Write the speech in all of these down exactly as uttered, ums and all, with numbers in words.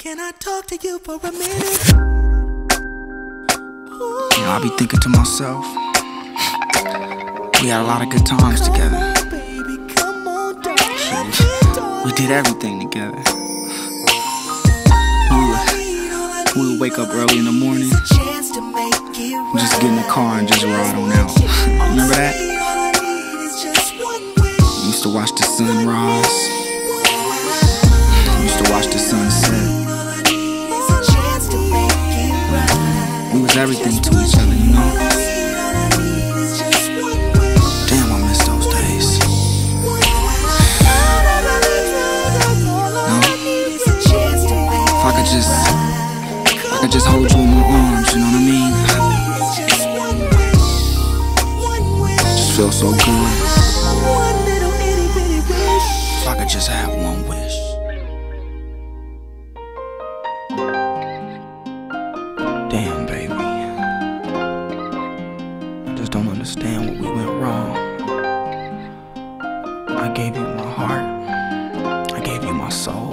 Can I talk to you for a minute? Ooh. You know, I be thinking to myself, we had a lot of good times Come together. on, baby, come on, Shit, we did everything together. We would, we would wake up early in the morning, just get in the car and just ride on out. Remember that? We used to watch the sunrise. We used to watch the sunset. We was everything to each other, you know? Damn, I miss those days. No? If I could just, if I could just hold you in my arms, you know what I mean? Just feel so good. If I could just have one wish. Damn, baby, I just don't understand what we went wrong. I gave you my heart, I gave you my soul,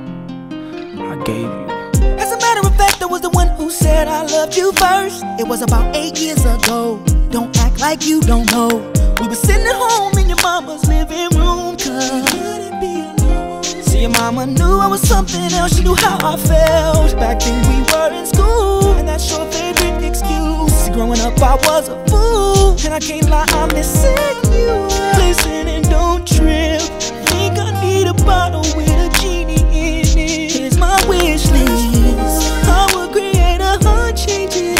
I gave you. As a matter of fact, I was the one who said I loved you first. It was about eight years ago. Don't act like you don't know. We were sitting at home in your mama's living room, cause you couldn't be alone. See, your mama knew I was something else. She knew how I felt. Back then we were in school, and that's your favorite excuse. See, growing up I was a fool, and I can't lie, I'm missing you. Listen and don't trip. Think I need a bottle with a genie in it. Here's my wish list. I will create a heart changing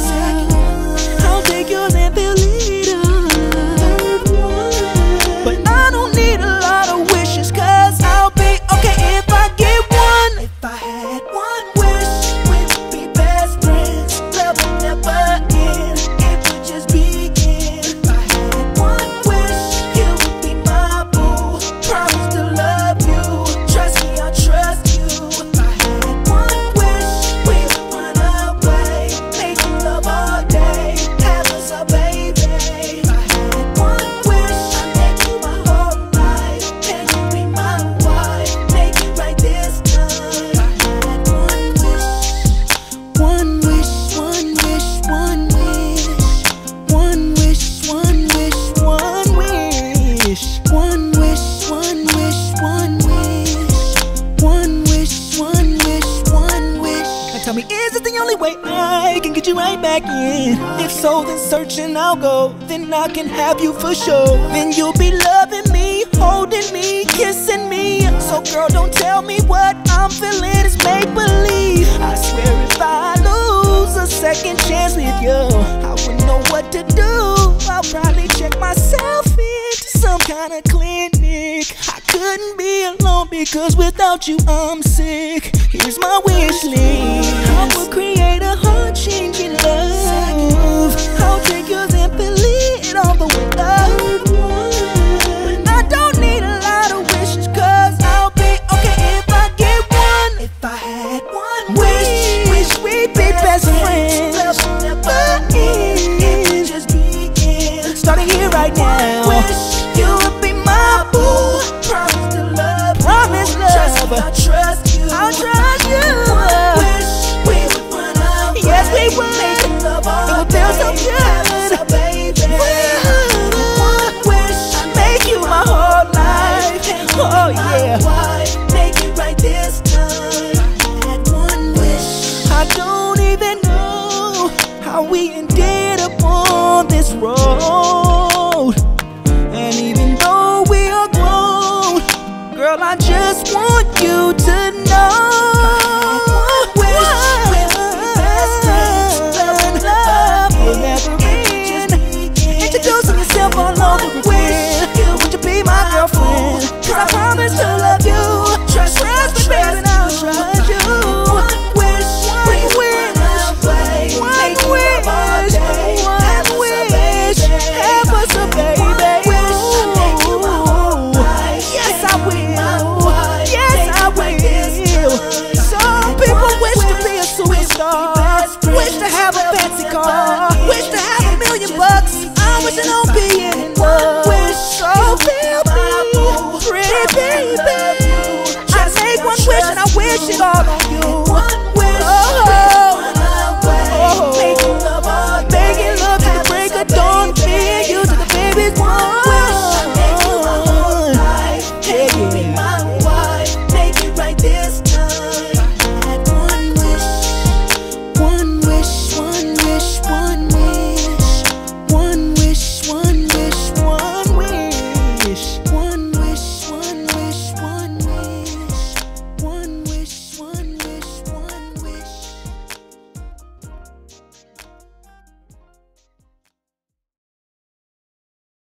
us. I'll take yours and fill it up. But I don't need a lot of wishes, cause I'll be okay if I get one. If I had one wish, we'd be best friends. Love would never end, it would just begin. If I had one wish, you would be my boo. Promise to love you, trust me, I'll trust you. If I had one wish, we would run away, make you love all day, have us a baby. If I had one wish, I'd make you my whole life, can you be my wife, make it right this time. If I had one wish, one wish, one wish, one wish, one wish, one wish, one wish, one wish, one wish, one wish, one wish, one wish, one wish. Now tell me, is this the only way I can get you right back in? If so, then searching I'll go, then I can have you for sure. Then you'll be loving me, holding me, kissing me. So girl, don't tell me what I'm feeling is make-believe. I swear if I lose a second chance with you, I wouldn't know what to do. I'll probably check myself into some kind of clinic. I couldn't be alone because without you I'm sick. Here's my wish list. I will create